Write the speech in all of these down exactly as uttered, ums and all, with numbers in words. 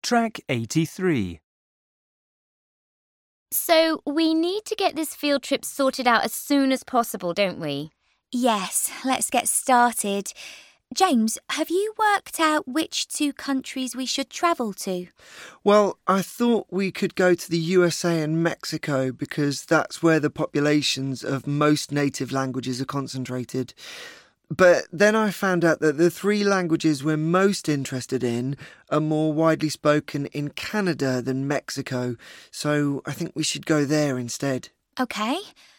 Track eighty-three. So we need to get this field trip sorted out as soon as possible, don't we? Yes, let's get started. James, have you worked out which two countries we should travel to? Well, I thought we could go to the U S A and Mexico because that's where the populations of most native languages are concentrated. But then I found out that the three languages we're most interested in are more widely spoken in Canada than Mexico, so I think we should go there instead. OK.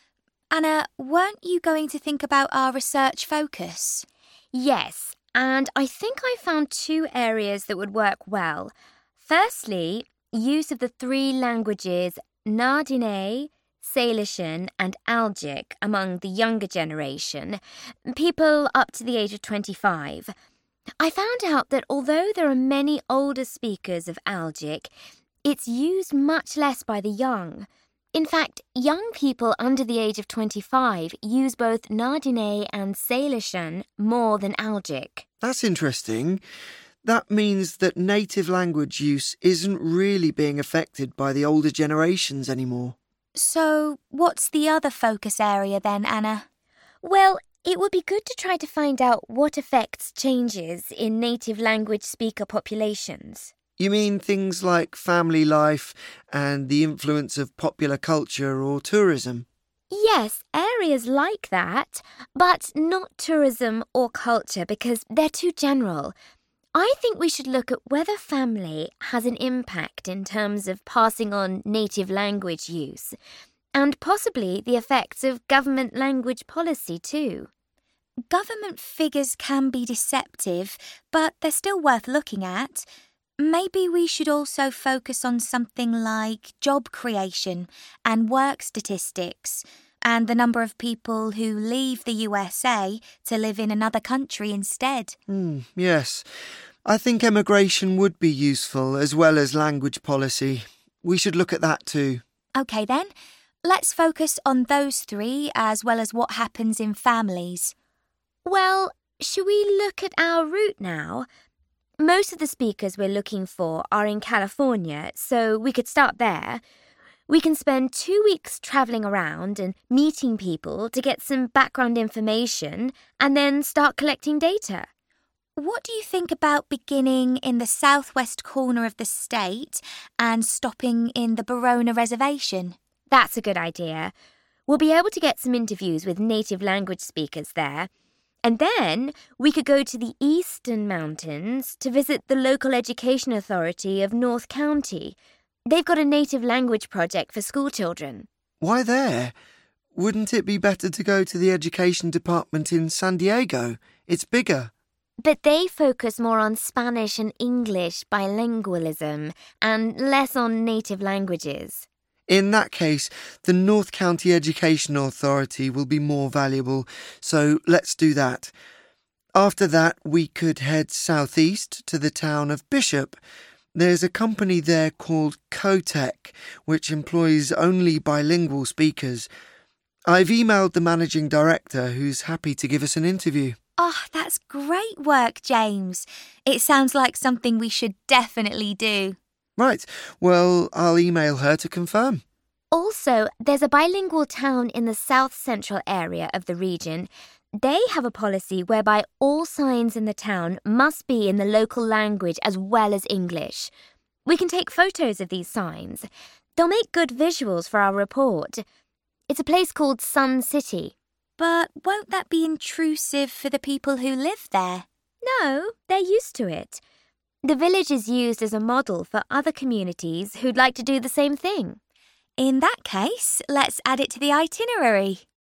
Anna, weren't you going to think about our research focus? Yes, and I think I found two areas that would work well. Firstly, use of the three languages Na-Dene, Salishan and Algic among the younger generation, people up to the age of twenty-five. I found out that although there are many older speakers of Algic, it's used much less by the young. In fact, young people under the age of twenty-five use both Na-Dene and Salishan more than Algic. That's interesting. That means that native language use isn't really being affected by the older generations anymore. So, what's the other focus area then, Anna? Well, it would be good to try to find out what affects changes in native language speaker populations. You mean things like family life and the influence of popular culture or tourism? Yes, areas like that, but not tourism or culture because they're too general. I think we should look at whether family has an impact in terms of passing on native language use, and possibly the effects of government language policy too. Government figures can be deceptive, but they're still worth looking at. Maybe we should also focus on something like job creation and work statistics, and the number of people who leave the U S A to live in another country instead. Mm, yes. I think emigration would be useful as well as language policy. We should look at that too. OK then, let's focus on those three as well as what happens in families. Well, should we look at our route now? Most of the speakers we're looking for are in California, so we could start there. We can spend two weeks travelling around and meeting people to get some background information and then start collecting data. What do you think about beginning in the southwest corner of the state and stopping in the Barona Reservation? That's a good idea. We'll be able to get some interviews with native language speakers there. And then we could go to the Eastern Mountains to visit the local education authority of North County. They've got a native language project for school children. Why there? Wouldn't it be better to go to the education department in San Diego? It's bigger. But they focus more on Spanish and English bilingualism and less on native languages. In that case, the North County Education Authority will be more valuable, so let's do that. After that, we could head southeast to the town of Bishop. There's a company there called Cotec, which employs only bilingual speakers. I've emailed the managing director, who's happy to give us an interview. Oh, that's great work, James. It sounds like something we should definitely do. Right, well, I'll email her to confirm. Also, there's a bilingual town in the south-central area of the region. They have a policy whereby all signs in the town must be in the local language as well as English. We can take photos of these signs. They'll make good visuals for our report. It's a place called Sun City. But won't that be intrusive for the people who live there? No, they're used to it. The village is used as a model for other communities who'd like to do the same thing. In that case, let's add it to the itinerary.